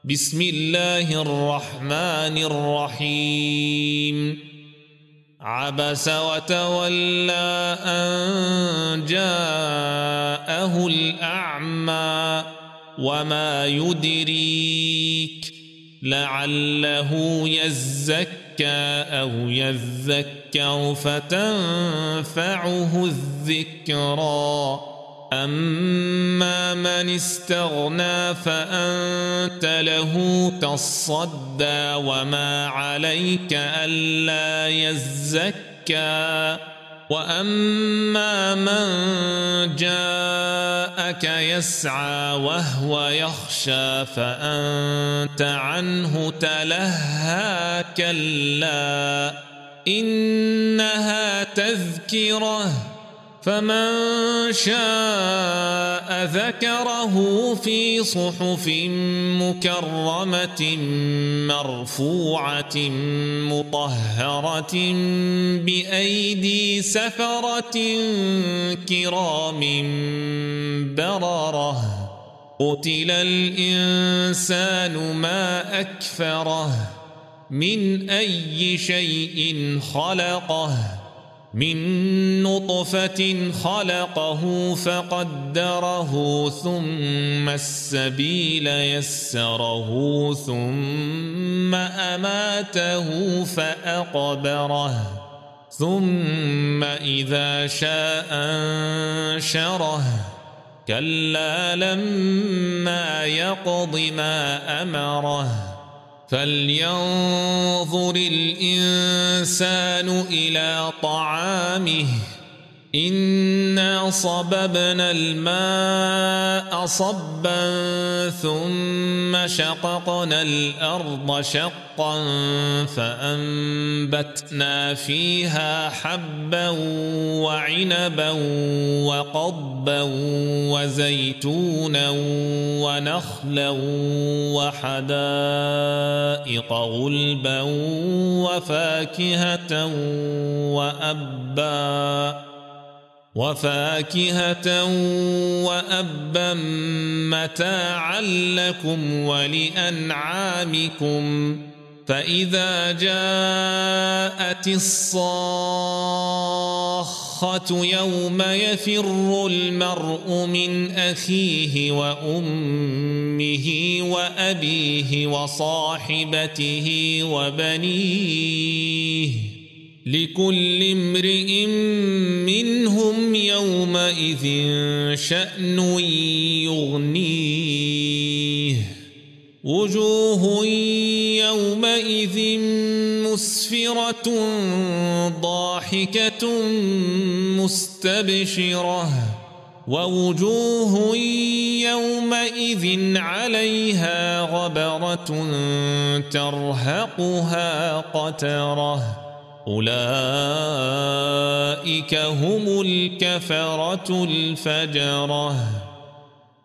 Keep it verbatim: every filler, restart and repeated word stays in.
بسم الله الرحمن الرحيم عبس وتولى أن جاءه الأعمى وما يدريك لعله يزكى أو يذكر فتنفعه الذكرى أما من استغنى فأنت له تصدى وما عليك ألا يزكى وأما من جاءك يسعى وهو يخشى فأنت عنه تلهى كلا إنها تذكرة فمن شاء ذكره في صحف مكرمة مرفوعة مطهرة بأيدي سفرة كرام بررة قتل الإنسان ما أكفره من أي شيء خلقه من نطفة خلقه فقدره ثم السبيل يسره ثم أماته فأقبره ثم إذا شاء أنشره كلا لما يقض ما أمره فلينظر الإنسان إلى طعامه إنا صببنا الماء صبا ثم شققنا الأرض شقا فأنبتنا فيها حبا وعنبا وقضبا وزيتونا ونخلا وحدائق غلبا وفاكهة وأبا وفاكهة وأبا متاعا لكم ولأنعامكم فإذا جاءت الصاخة يوم يفر المرء من أخيه وأمه وأبيه وصاحبته وبنيه لكل امرئ منهم يومئذ شأن يغنيه وجوه يومئذ مسفرة ضاحكة مستبشرة ووجوه يومئذ عليها غبرة ترهقها قترة أولئك هم الكفرة الفجرة.